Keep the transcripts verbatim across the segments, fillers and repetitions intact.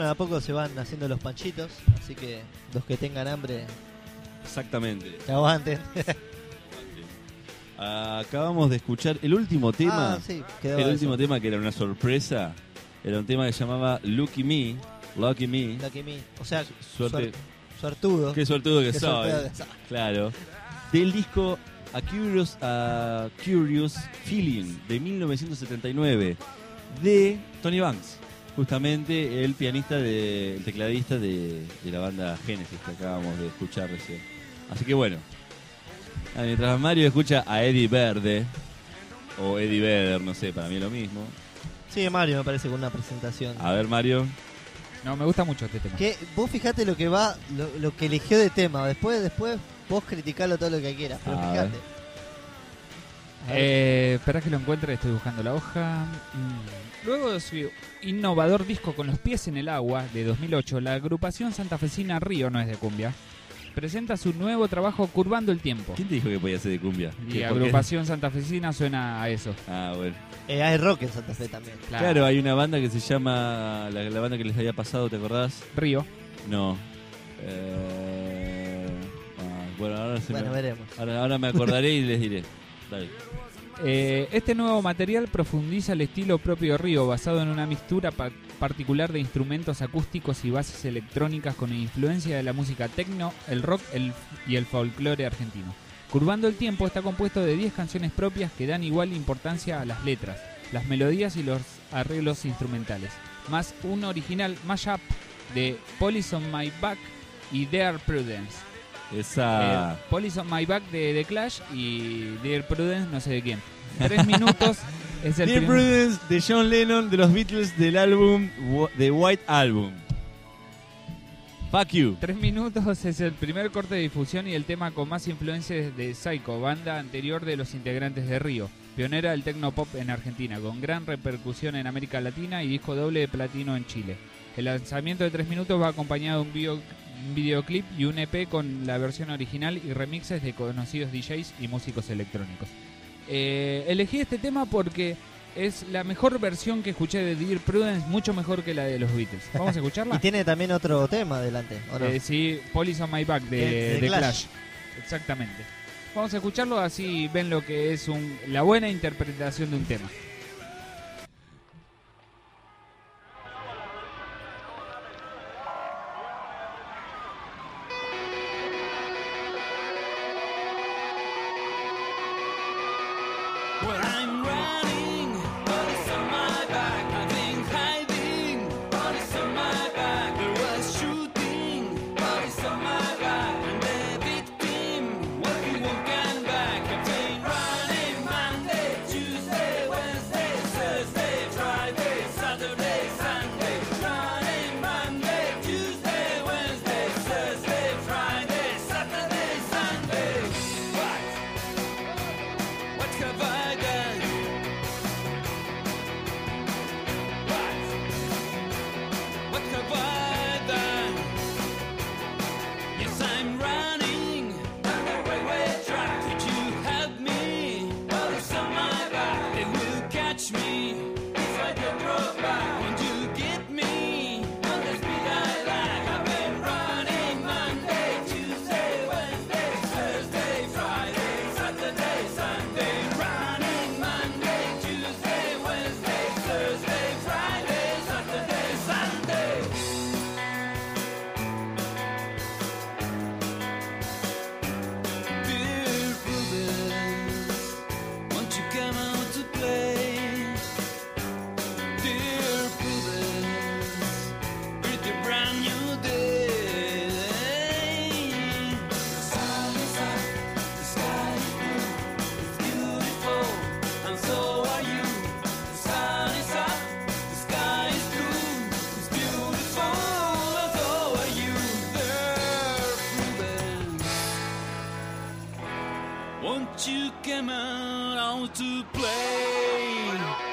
bueno, a poco se van haciendo los panchitos, así que los que tengan hambre, exactamente, que aguanten. Acabamos de escuchar el último tema. Ah, sí, el eso. último tema que era una sorpresa. Era un tema que se llamaba Lucky Me. Lucky Me. Lucky Me. O sea, Suerte. suer- suertudo. Qué suertudo que Qué soy. suertudo que soy. Claro. Del disco A Curious, A Curious Feeling de mil novecientos setenta y nueve de Tony Banks. Justamente el pianista, de, el tecladista de, de la banda Genesis que acabamos de escuchar recién. Así que bueno. Ah, mientras Mario escucha a Eddie Verde o Eddie Vedder, no sé, para mí es lo mismo. Sí, Mario me parece con una presentación. A ver, Mario. No, me gusta mucho este tema. Que vos fijate lo que va, lo, lo que eligió de tema. Después, después vos criticalo todo lo que quieras. Pero A fijate. ver. Eh, espera que lo encuentre, estoy buscando la hoja. Mm. Luego de su innovador disco Con los pies en el agua de dos mil ocho, la agrupación santafesina Río, no es de cumbia, presenta su nuevo trabajo Curvando el Tiempo. ¿Quién te dijo que podía ser de cumbia? Y ¿Qué, por qué? agrupación santafesina suena a eso. Ah, bueno. Eh, hay rock en Santa Fe también. Claro. Claro, hay una banda que se llama. La, la banda que les había pasado, ¿te acordás? Río. No. Eh, ah, bueno, ahora, se Bueno, me, veremos. ahora, ahora me acordaré y les diré. Dale. Eh, este nuevo material profundiza el estilo propio de Río, basado en una mixtura pa- particular de instrumentos acústicos y bases electrónicas con influencia de la música techno, el rock el, y el folclore argentino. Curvando el Tiempo está compuesto de diez canciones propias que dan igual importancia a las letras, las melodías y los arreglos instrumentales, más un original mashup de Police on My Back y Dear Prudence. Esa. Eh, Police on My Back de The Clash y Dear Prudence no sé de quién. Tres minutos es el Dear prim- Prudence de John Lennon de los Beatles del álbum Wa- The White Album. Fuck you. Tres minutos es el primer corte de difusión y el tema con más influencias de Psycho, banda anterior de los integrantes de Río, pionera del tecnopop en Argentina, con gran repercusión en América Latina y disco doble de platino en Chile. El lanzamiento de tres minutos va acompañado de un, video, un videoclip y un E P con la versión original y remixes de conocidos D Js y músicos electrónicos. Eh, elegí este tema porque es la mejor versión que escuché de Dear Prudence, mucho mejor que la de los Beatles. ¿Vamos a escucharla? Y tiene también otro tema adelante, ¿o no? Eh, sí, Police on My Back de, De- de de Clash. Clash. Exactamente. Vamos a escucharlo, así ven lo que es un, la buena interpretación de un tema. Well, I'm running, but it's on my back. I've been hiding, but it's on my back. There was shooting, but it's on my back. And the victim, well, he won't come back. I've been running Monday, Tuesday, Wednesday, Thursday, Friday, Saturday, Sunday. Running Monday, Tuesday, Wednesday, Thursday, Friday, Saturday, Sunday. What? What have I done? What? What have I done? Yes, I'm running down the railway track. Could you help me? Well, it's on my back. They will catch me if I don't drop back. Won't you get me on the speed I like? I've been running Monday, Tuesday, Wednesday, Thursday, Friday, Saturday, Sunday. Running Monday, Tuesday, Wednesday, Thursday, Friday, Saturday, Sunday. Dear Prudence, won't you come out to play? Dear Prudence, with your brand new day. The sun is up, the sky is blue, it's beautiful, and so are you. The sun is up, the sky is blue, it's beautiful, and so are you. Dear Prudence, won't you come out to play?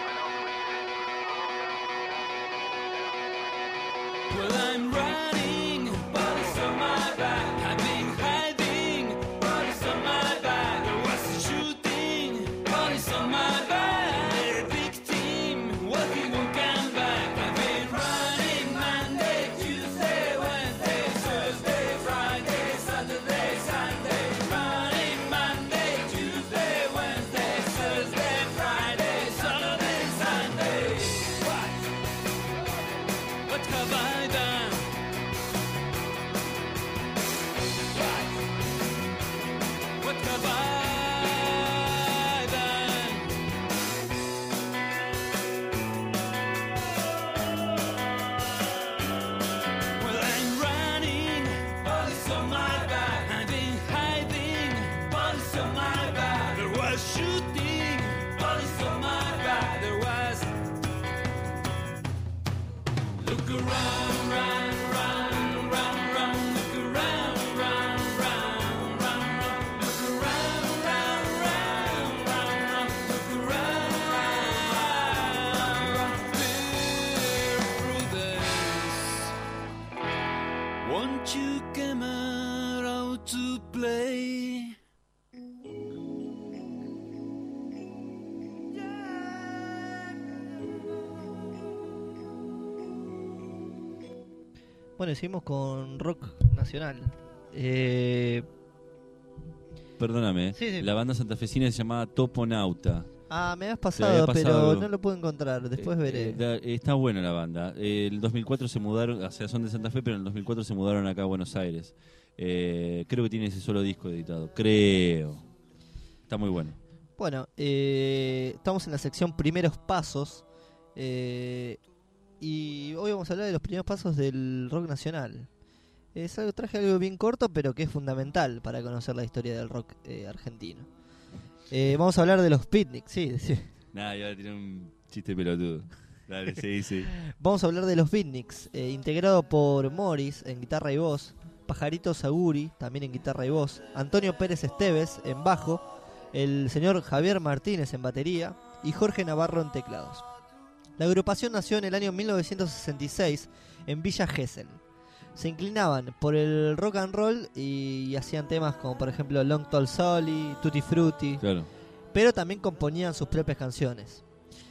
Well, I'm running, but it's on my back. I've been hiding, but it's on my back. There was a shooting, but it's on my back. The victim, well, he won't come back. I've been running Monday, Won't you come out to play? Bueno, seguimos con rock nacional. Eh, Perdóname, Sí, sí. la banda santafesina se llamaba Toponauta. ah, me habías Te pasado, había pasado pero algo. no lo puedo encontrar. Después Eh, veré. eh, da- está buena la banda. Eh, el dos mil cuatro se mudaron, o sea, son de Santa Fe, pero en el dos mil cuatro se mudaron acá a Buenos Aires. Eh, creo que tiene ese solo disco editado. Creo. Está muy bueno. Bueno, eh, estamos en la sección Primeros Pasos. eh, y hoy vamos a hablar de los primeros pasos del rock nacional. Es algo, traje algo bien corto, pero que es fundamental para conocer la historia del rock eh, argentino. Eh, vamos a hablar de los Beatniks, sí, sí. Nada, iba a tirar un chiste pelotudo. Dale, sí, sí. Vamos a hablar de los Beatniks, eh, integrado por Morris en guitarra y voz, Pajarito Saguri también en guitarra y voz, Antonio Pérez Esteves en bajo, el señor Javier Martínez en batería y Jorge Navarro en teclados. La agrupación nació en el año mil novecientos sesenta y seis en Villa Gesell. Se inclinaban por el rock and roll y, y hacían temas como por ejemplo Long Tall Sally, Tutti Frutti, Claro. pero también componían sus propias canciones.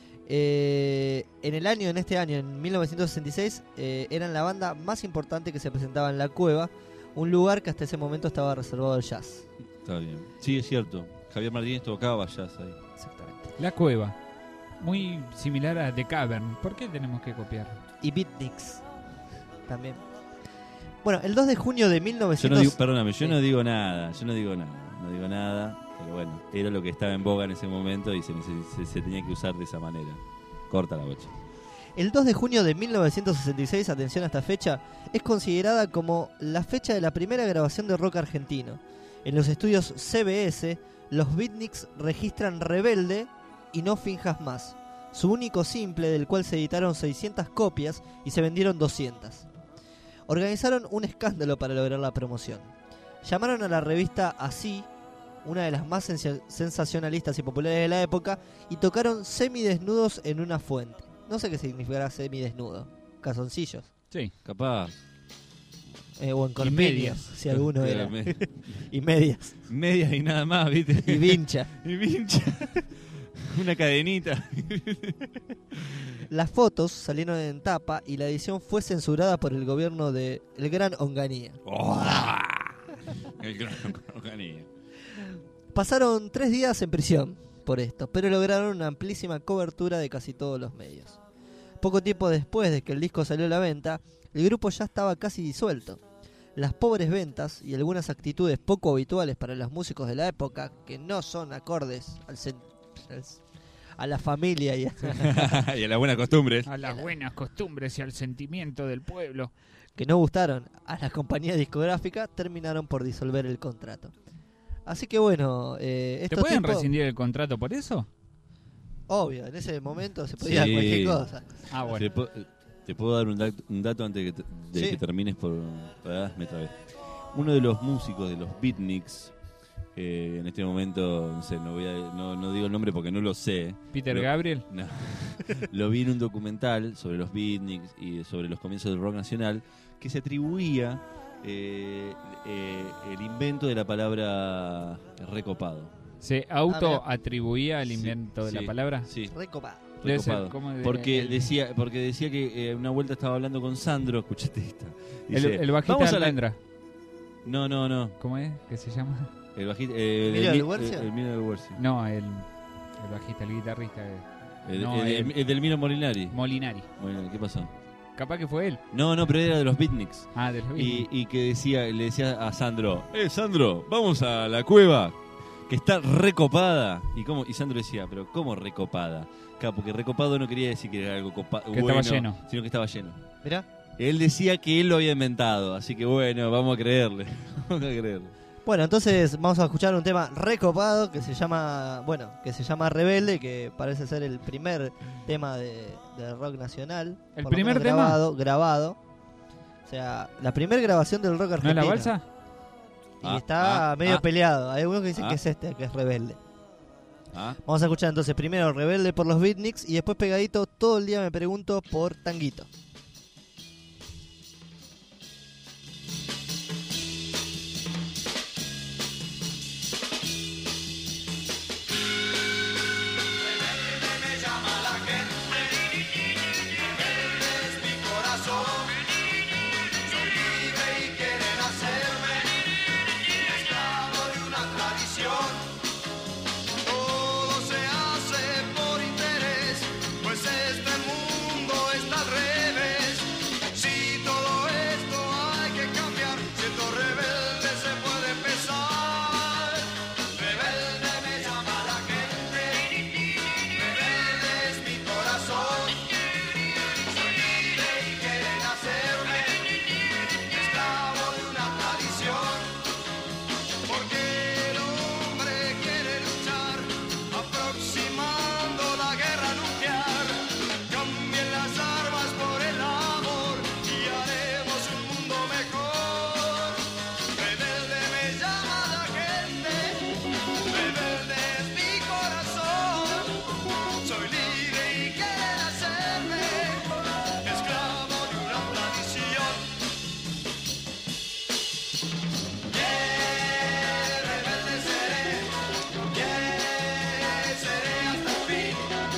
Eh, en el año, en este año, en mil novecientos sesenta y seis, eh, eran la banda más importante que se presentaba en La Cueva, un lugar que hasta ese momento estaba reservado al jazz. Está bien. Sí, es cierto. Javier Martínez tocaba jazz ahí. Exactamente. La Cueva. Muy similar a The Cavern. ¿Por qué tenemos que copiarlo? Y Beatniks también. Bueno, el dos de junio de mil Yo novecientos... no digo, perdóname, yo Sí. no digo nada, yo no digo nada, no digo nada, pero bueno, era lo que estaba en boga en ese momento y se, se, se tenía que usar de esa manera. Corta la bocha. El dos de junio de mil novecientos sesenta y seis, atención a esta fecha, es considerada como la fecha de la primera grabación de rock argentino. En los estudios C B S, los Beatniks registran Rebelde y No Finjas Más, su único simple del cual se editaron seiscientas copias y se vendieron doscientas. Organizaron un escándalo para lograr la promoción. Llamaron a la revista Así, una de las más sensa- sensacionalistas y populares de la época, y tocaron semidesnudos en una fuente. No sé qué significará semidesnudo. Calzoncillos. Sí. Capaz. Eh, o en Y corpiños, medias. si alguno Pero era. me- Y medias. medias y nada más, ¿viste? Y vincha. Y vincha. Una cadenita. Las fotos salieron en tapa y la edición fue censurada por el gobierno de El Gran Onganía. Oh, el gran organillo. Pasaron tres días en prisión por esto, pero lograron una amplísima cobertura de casi todos los medios. Poco tiempo después de que el disco salió a la venta, el grupo ya estaba casi disuelto. Las pobres ventas y algunas actitudes poco habituales para los músicos de la época, que no son acordes al sen- al- a la familia y a- Y a las buenas costumbres. A las buenas costumbres y al sentimiento del pueblo. que no gustaron a la compañía discográfica, terminaron por disolver el contrato. Así que bueno, eh, ¿Te estos pueden tipos- rescindir el contrato por eso? obvio, en ese momento se podía Sí. cualquier cosa. Ah, Te, bueno. po- te puedo dar un, dato- un dato antes de que, te- de Sí. que termines por... Ah, me trabé. Uno de los músicos de los Beatniks, que en este momento, no sé, no, voy a- no, no digo el nombre porque no lo sé. Peter Lo- Gabriel. No. Lo vi en un documental sobre los Beatniks y sobre los comienzos del rock nacional que se atribuía eh, eh, el invento de la palabra recopado. ¿Se autoatribuía el invento de Sí, la palabra? Sí, Recopado. Debe ser recopado. como de- Porque el- decía, porque decía que eh, una vuelta estaba hablando con Sandro, escuchate esta. El, Dice, el bajista "Vamos de a la-". Almendra. No, no, no. ¿Cómo es? ¿Qué se llama? El bajista. Eh, ¿Emilio del mi- del Guercio? el- el Emilio del Guercio. No, el, el bajista, el guitarrista. eh, El, No, el- el- el del Mino Molinari. Molinari. Molinari, ¿qué pasó? Capaz que fue él. No, no, pero era de los Beatniks. Ah, de los Y, y que decía, le decía a Sandro, eh Sandro, vamos a la cueva, que está recopada. Y cómo, y Sandro decía, pero ¿cómo recopada? Claro, porque recopado no quería decir que era algo copa- Que bueno, estaba lleno. sino que estaba lleno. Mirá, Él decía que él lo había inventado, así que bueno, vamos a creerle. Vamos a creerle. Bueno, entonces vamos a escuchar un tema recopado que se llama, bueno, que se llama Rebelde, que parece ser el primer tema de, de rock nacional. ¿El por lo primer menos tema? grabado, grabado. O sea, la primera grabación del rock ¿No es argentino. la balsa? Y Ah, está ah, medio ah. peleado. Hay algunos que dicen Ah. que es este, que es Rebelde. Ah, Vamos a escuchar entonces primero Rebelde por los Beatniks y después pegadito Todo el día me pregunto por Tanguito. Todo se hace por interés, pues este mundo está al revés. Si todo esto hay que cambiar, siendo rebelde se puede empezar. Rebelde me llama la gente, rebelde es mi corazón. Soy libre y quieren hacerme esclavo de una tradición. Porque el hombre quiere luchar, aproximando la guerra nuclear. Cambien las armas por el amor y haremos un mundo mejor. Rebelde me llama la gente, rebelde es mi corazón. Soy libre y quieren hacerme esclavo de una tradición. Yeah, rebelde seré, yeah, seré hasta el fin.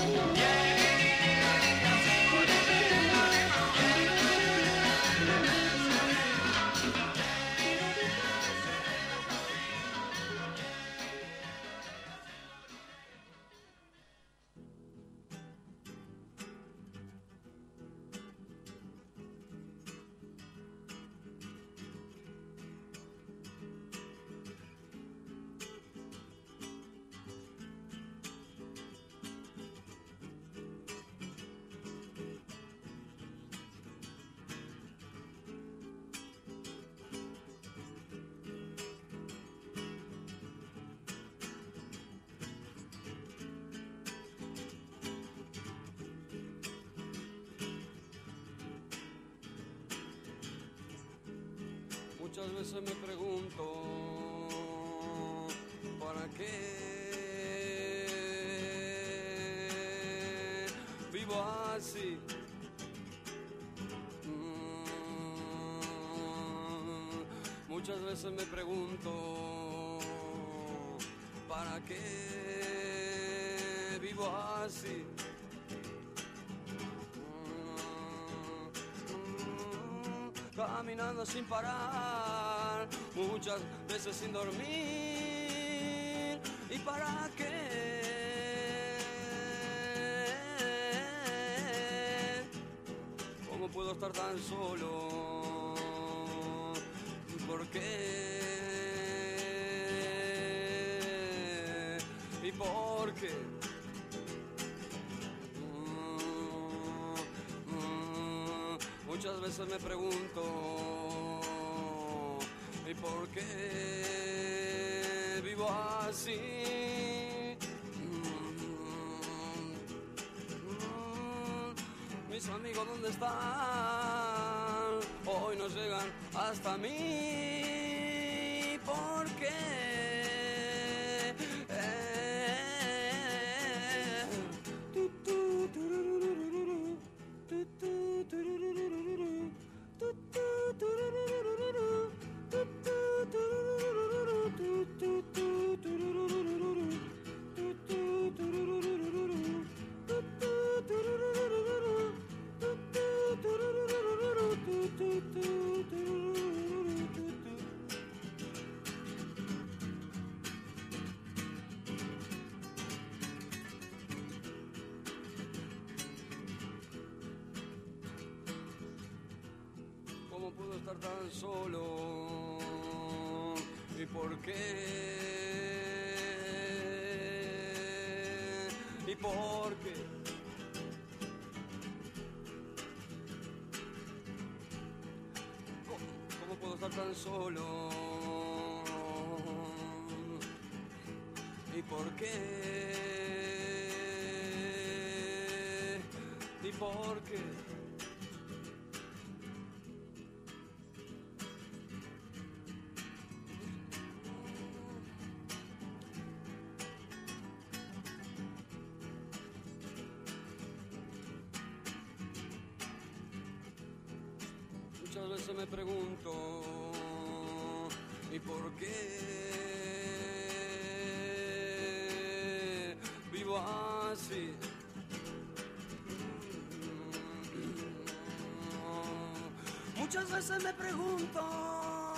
Muchas veces me pregunto, ¿para qué vivo así? Mm, muchas veces me pregunto, ¿para qué vivo así? Caminando sin parar, muchas veces sin dormir. ¿Y para qué? ¿Cómo puedo estar tan solo? ¿Y por qué? ¿Y por qué? Muchas veces me pregunto, ¿y por qué vivo así? Mis amigos, ¿dónde están? Hoy no llegan hasta mí. ¿Por qué? ¿Cómo puedo estar tan solo? ¿Y por qué? ¿Y por qué? ¿Cómo, cómo puedo estar tan solo? por qué? ¿Y por qué? Muchas veces me pregunto, ¿y por qué vivo así? Muchas veces me pregunto.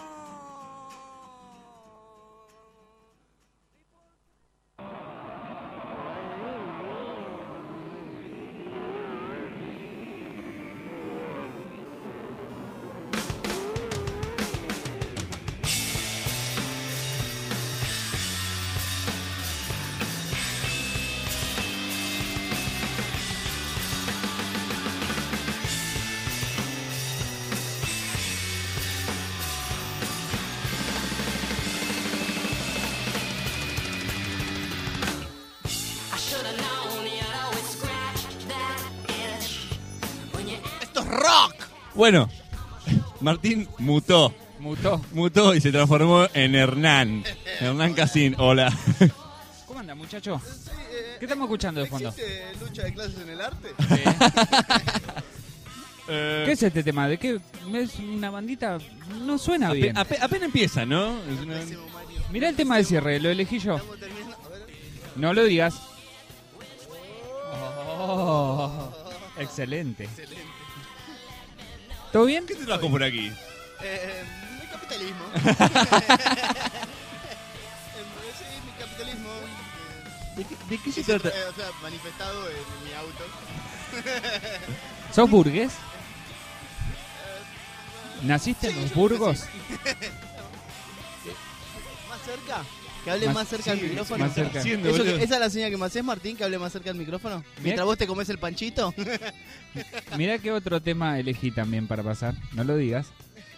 Bueno, Martín mutó. Mutó. Mutó y se transformó en Hernán. Hernán Casín, hola. ¿Cómo anda, muchacho? ¿Qué estamos escuchando de fondo? ¿Existe lucha de clases en el arte? ¿Qué es este tema? ¿De qué? Es una bandita... No suena Ape- bien. ape- apenas empieza, ¿no? Es una- Pésimo, Mario. Mirá el tema de cierre, lo elegí yo. Estamos terminando. A ver. No lo digas. Oh, excelente. Excelente. ¿Todo bien? ¿Qué te trajo por aquí? Eh, mi capitalismo. Eh, sí, mi capitalismo. eh, ¿De qué, de qué se que se trata? tra- o sea, manifestado en mi auto. ¿Sos burgués? ¿Naciste en los Burgos? ¿Más cerca? Que hable Más- más, cerca al sí, micrófono. más cerca. Haciendo, Eso- boludo. ¿Esa es la señal que me haces, Martín? Que hable más cerca al micrófono. Mientras vos te comes el panchito. Mirá qué otro tema elegí también para pasar. No lo digas.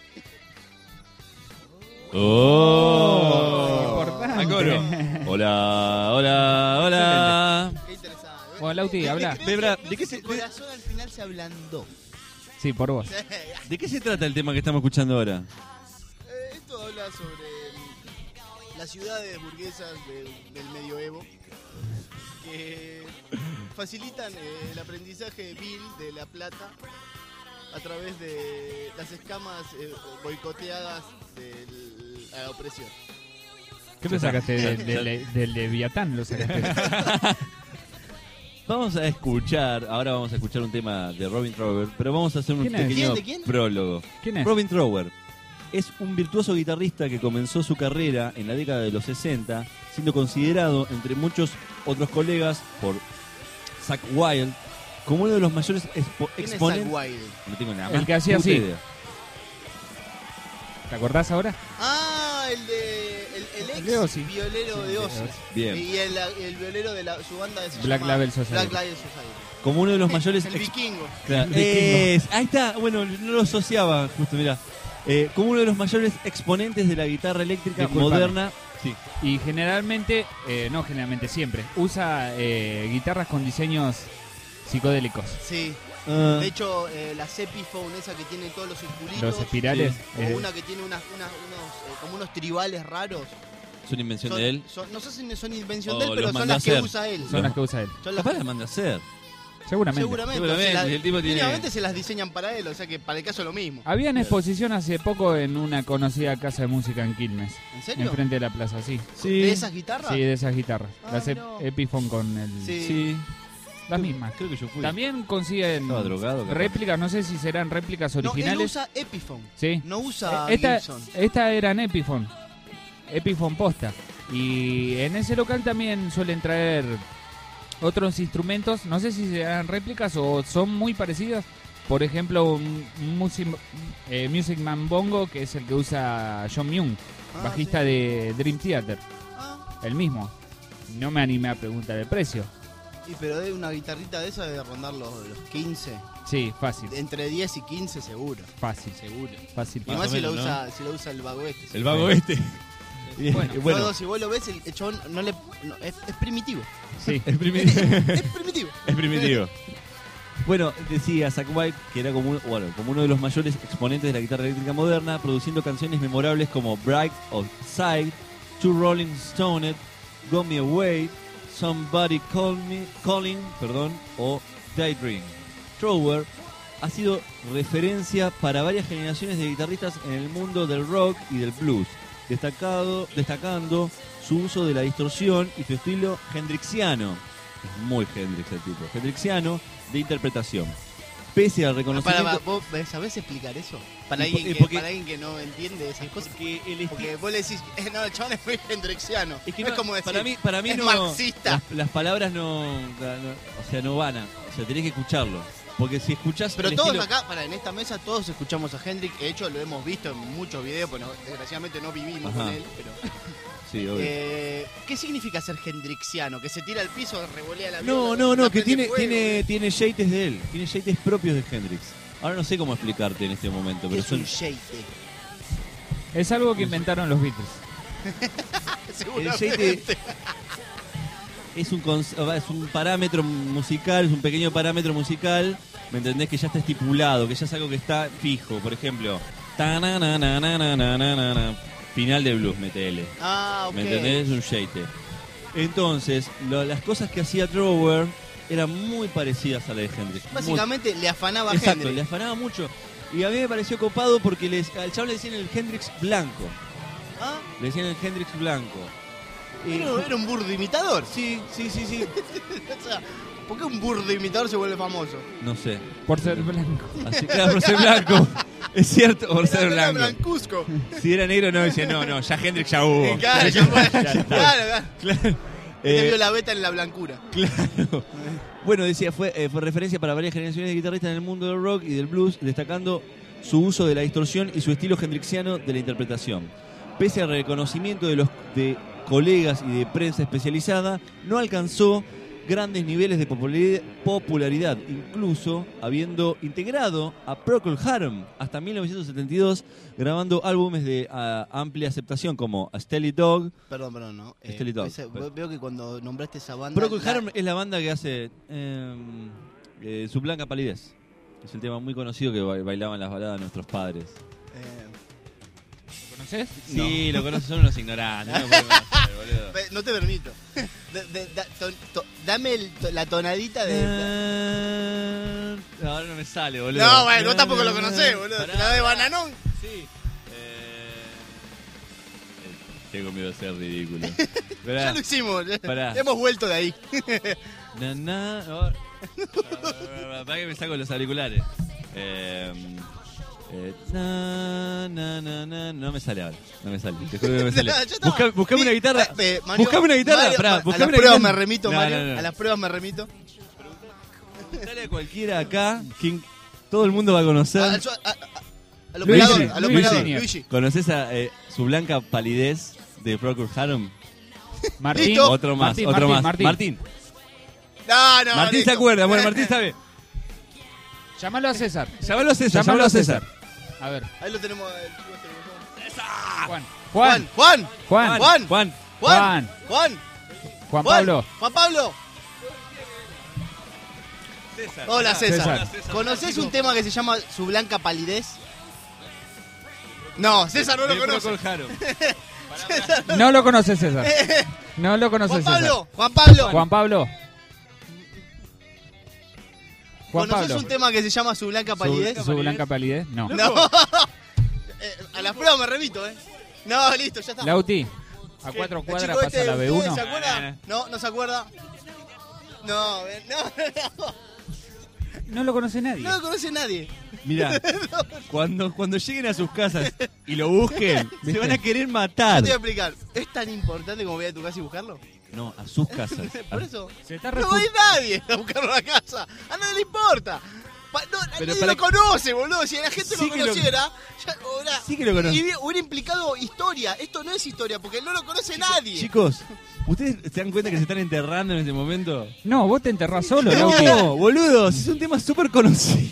¡Oh! Importante. A coro. Hola, hola, hola. Qué interesante. Bueno, Lauti, habla. Creo Bebra, que ¿de qué su se- de- corazón al final se ablandó. Sí, por vos. ¿De qué se trata el tema que estamos escuchando ahora? Eh, esto habla sobre mm, las ciudades burguesas de- del medioevo que facilitan eh, el aprendizaje vil de la plata a través de las escamas eh, boicoteadas del- a la opresión. ¿Qué lo sacaste del de, del Leviatán? Lo sacaste. Vamos a escuchar, ahora vamos a escuchar un tema de Robin Trower, pero vamos a hacer un ¿Quién es? pequeño ¿Quién? ¿De quién? prólogo. ¿Quién es? Robin Trower es un virtuoso guitarrista que comenzó su carrera en la década de los sesenta, siendo considerado, entre muchos otros colegas, por Zakk Wylde, como uno de los mayores expo- ¿Quién es exponentes. Zakk Wylde? No tengo nada El más que hacía puta así. idea. ¿Te acordás ahora? Ah, el de el, el ex El de Ozzy. violero Sí, de de Ozzy. Ozzy. Bien. Y el, el violero de la, su banda se Black llama Label Society. Black Label Society. Como uno de los mayores El ex- vikingo. Claro, Vikingo. es- ahí está, bueno, no lo asociaba, justo, mira. Eh, como uno de los mayores exponentes de la guitarra eléctrica Disculpame. moderna. Sí. Y generalmente, eh, no generalmente, siempre, usa eh, guitarras con diseños psicodélicos. Sí. Ah, De hecho, eh, la Epiphone, esa que tiene todos los circulitos. Los espirales. O eh, una que tiene unas, unas- unos, eh, como unos tribales raros. es una invención Son- de él. son- no sé si son invención O de él, pero los son manda las a que hacer. usa él. son las que usa él. Son las- Capaz las manda a hacer. Seguramente. seguramente. Seguramente, se las- el tipo tiene- mínimamente se las diseñan para él, o sea que para el caso es lo mismo. Había una exposición hace poco en una conocida casa de música en Quilmes. ¿En serio? Enfrente de la plaza, sí. Sí. ¿De esas guitarras? Sí, de esas guitarras. Ah, las mirá. Ep- Epiphone con el... Sí. Sí. Las mismas. Creo que yo fui. También consiguen Estaba drogado, capaz. réplicas, no sé si serán réplicas No, él originales. usa Epiphone. Sí. No usa Eh, Esta, Gibson. esta eran Epiphone. Epiphone posta. Y en ese local también suelen traer otros instrumentos. No sé si serán réplicas o son muy parecidas. Por ejemplo, un Music, eh, Music Man Bongo, que es el que usa John Myung, Ah, bajista sí. de Dream Theater. Ah, El mismo. No me animé a preguntar el precio. y pero de una guitarrita de esa debe rondar los, los quince. Sí, fácil. Entre diez y quince seguro. Fácil. Seguro. Fácil. Y Más más o si, lo menos, usa, si lo usa el vago este. El vago este. Y- Bueno, bueno, No, no, si vos lo ves, el, el chabón no le, no, es, es primitivo. Sí. Es primitivo. Es primitivo. Es primitivo. Bueno, decía Zakk Wylde que era como, un- bueno, como uno de los mayores exponentes de la guitarra eléctrica moderna, produciendo canciones memorables como Bright Outside, Two Rolling Stoned, Got Me Away, Somebody Call Me, Calling, perdón, o Daydream. Trower ha sido referencia para varias generaciones de guitarristas en el mundo del rock y del blues, destacado, destacando su uso de la distorsión y su estilo hendrixiano. Es muy Hendrix el tipo, hendrixiano de interpretación. Pese al Para, reconocimiento... para, ¿vos sabés explicar eso? Para Y po- alguien, y que, porque- para alguien que no entiende esas cosas. Porque el esti- Porque vos le decís, eh, no, el chabón es muy hendrixiano. Es que no no, es como decir, para mí, para mí es no, marxista. Las, las palabras no, no- o sea, no van a, o sea, tenés que escucharlo. Porque si escuchás Pero el todos estilo- acá, para en esta mesa, todos escuchamos a Hendrix. De hecho, lo hemos visto en muchos videos, pero desgraciadamente no vivimos Ajá. con él. Pero, Sí, obvio. eh, ¿qué significa ser hendrixiano? ¿Que se tira al piso, revolea la No, viola, no, no, la que prende tiene, fuego? tiene, tiene yates de él, tiene yates propios de Hendrix. Ahora no sé cómo explicarte en este momento, ¿Qué pero es son un sheite? Es algo que inventaron los Beatles. el Seguramente. yate es un cons- es un parámetro musical, es un pequeño parámetro musical, ¿me entendés? Que ya está estipulado, que ya es algo que está fijo, por ejemplo, tananananananana, final de blues, metele. Ah, ok. ¿Me entendés? Es un yate. Entonces, lo- las cosas que hacía Trower eran muy parecidas a la de Hendrix. Muy- Básicamente le afanaba a Exacto, Hendrix. le afanaba mucho. Y a mí me pareció copado porque les, al chaval le decían el Hendrix blanco. ¿Ah? Le decían el Hendrix blanco. Y- Era, era un burdo imitador. Sí, sí, sí, sí. O sea, ¿por qué un burdo imitador se vuelve famoso? No sé. Por ser blanco. Así, claro, por ser blanco. Es cierto, por ser Era blanco. blancuzco. Si era negro, no, decía, no, no, ya Hendrix ya hubo. Claro, ya fue. Ya está. Claro, claro. Claro. Te Eh, vio la beta en la blancura. Claro. Bueno, decía, fue, eh, fue referencia para varias generaciones de guitarristas en el mundo del rock y del blues, destacando su uso de la distorsión y su estilo hendrixiano de la interpretación. Pese al reconocimiento de los de colegas y de prensa especializada, no alcanzó grandes niveles de popularidad, popularidad, incluso habiendo integrado a Procol Harum hasta mil novecientos setenta y dos, grabando álbumes de ah, amplia aceptación como A Steely Dog. Perdón, perdón, no. Eh, Steely Dog. ese- veo que cuando nombraste esa banda. Procol la- Harum es la banda que hace eh, eh, Su Blanca Palidez. Es el tema muy conocido que ba- bailaban las baladas nuestros padres. eh, ¿Lo conoces? Sí, lo conocen, son unos ignorantes. No, lo pueden conocer, boludo. pe- no te permito. De- de- da- ton- to- dame el- to- la tonadita de. Eh, Ahora no me sale, boludo. No, bueno, vos tampoco lo conocés, boludo. Pará, ¿Te la de pará. bananón? Sí. Eh, Tengo miedo de ser ridículo. Esperá. Ya lo hicimos. ya- Pará. ya hemos vuelto de ahí. Na, na, ahora- Para que me saco los auriculares. Eh, eh, na, na, na, na, no me sale ahora. No me sale. Te juro que no me sale. Ya está. Busca- buscame una Sí, guitarra. eh, Mario- Buscame una guitarra. Mario, Pará, a buscame las una pruebas guitarra. me remito, No, Mario. no, no. A las pruebas me remito. Preguntale a cualquiera acá, quien todo el mundo va a conocer. A- a- a- a- Al Luigi, operador, al Luigi. operador, Luigi. Luigi. ¿Conoces a eh, Su Blanca Palidez de Procol Harum? Martín. Listo. Otro más, Martín, otro Martín, más. Martín. Martín. No, no. Martín listo. se acuerda. Bueno, Martín sabe. Llámalo a César. Llámalo a César, Llámalo a César. A ver. Ahí lo tenemos. el chico este que llama. Juan. Juan, Juan. Juan, Juan. Juan, Juan. Juan, Juan. Juan, Juan Pablo. Juan Pablo. César. Hola César. César. ¿Conoces un tema que se llama Su Blanca Palidez? No, César no lo De conoce. Procol Harum. No lo conoces, César. No lo conoces, Juan César. Pablo, Juan Pablo. Juan Pablo. Juan ¿Conoces Pablo. un tema que se llama Su Blanca Palidez? Su, su blanca palidez. No. No. Eh, a las pruebas me remito, ¿eh? No, listo, ya está. Lauti. A cuatro El cuadras chico pasa este, la B ¿ustedes uno. ¿Se acuerda? No, no se acuerda. No, eh, no, no, No lo conoce nadie. no lo conoce nadie. Mirá, cuando, cuando lleguen a sus casas y lo busquen, se ¿Viste? van a querer Yo matar. te voy a explicar. ¿Es tan importante como voy a tu casa y buscarlo? No, a sus casas. Por eso. Se está No refu- hay nadie a buscarlo a la casa. A nadie le importa. Pa- no, a Pero nadie para lo conoce, boludo. Si la gente Sí lo que lo- conociera, ya hubiera, Sí que lo conoce. y hubiera implicado historia. Esto no es historia, porque no lo conoce nadie. Chicos, ¿ustedes se dan cuenta que se están enterrando en este momento? No, vos te enterrás solo, Lauti. No, boludos, es un tema súper conocido.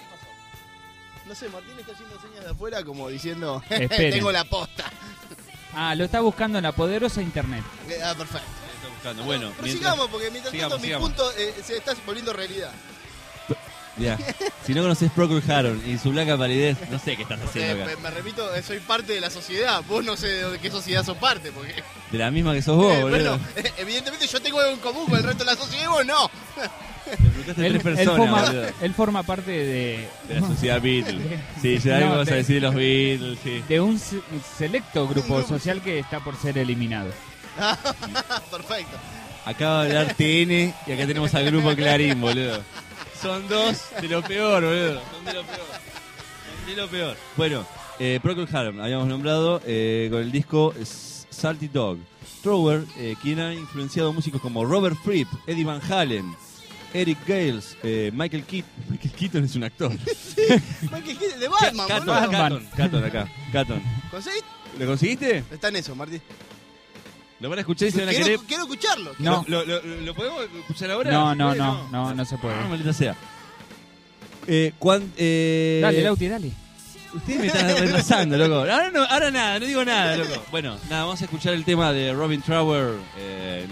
No sé, Martín está haciendo señas de afuera como diciendo, Esperen. tengo la posta. Ah, lo está buscando en la poderosa internet. Eh, Ah, perfecto. Está buscando. Bueno, Pero mientras- sigamos, porque mientras sigamos, tanto mi sigamos. punto eh, se está volviendo realidad. Ya. Si no conoces Procol Harum y su blanca palidez, no sé qué estás Eh, haciendo me, acá. me repito, eh, soy parte de la sociedad. Vos no sé de qué sociedad sos parte, porque... De la misma que sos vos, Eh, boludo. bueno, eh, evidentemente yo tengo algo en común con el resto de la sociedad y vos no. Le preguntaste a Él, tres él personas, forma, boludo. él forma parte de, De la sociedad Beatles. Sí, ya No, algo vas a de- decir de los Beatles, sí. de un se- selecto grupo social que está por ser eliminado. Perfecto. Acaba de hablar T N y acá tenemos al grupo Clarín, boludo. Son dos de lo peor, boludo. Son de lo peor. Son de lo peor. Bueno, eh, Procol Harum, habíamos nombrado eh, con el disco S- Salty Dog. Trower, eh, quien ha influenciado músicos como Robert Fripp, Eddie Van Halen, Eric Gales, eh, Michael Keaton. Michael Keaton es un actor. Michael Keaton de Batman, Caton, boludo. Caton, Caton acá. Caton. ¿Conseguís? ¿Lo conseguiste? Está en eso, Martín. Lo van a escuchar y se van a querer. Quiero, quiero escucharlo. No. ¿Lo, lo, lo- lo podemos escuchar ahora? No, no, ¿Se puede? no, no, no se puede. Ah, maldita sea. Eh, cuan- eh, Dale, Lauti, dale. Ustedes me están retrasando, loco. Ahora, no, ahora nada, no digo nada, loco. Bueno, nada, vamos a escuchar el tema de Robin Trower, eh,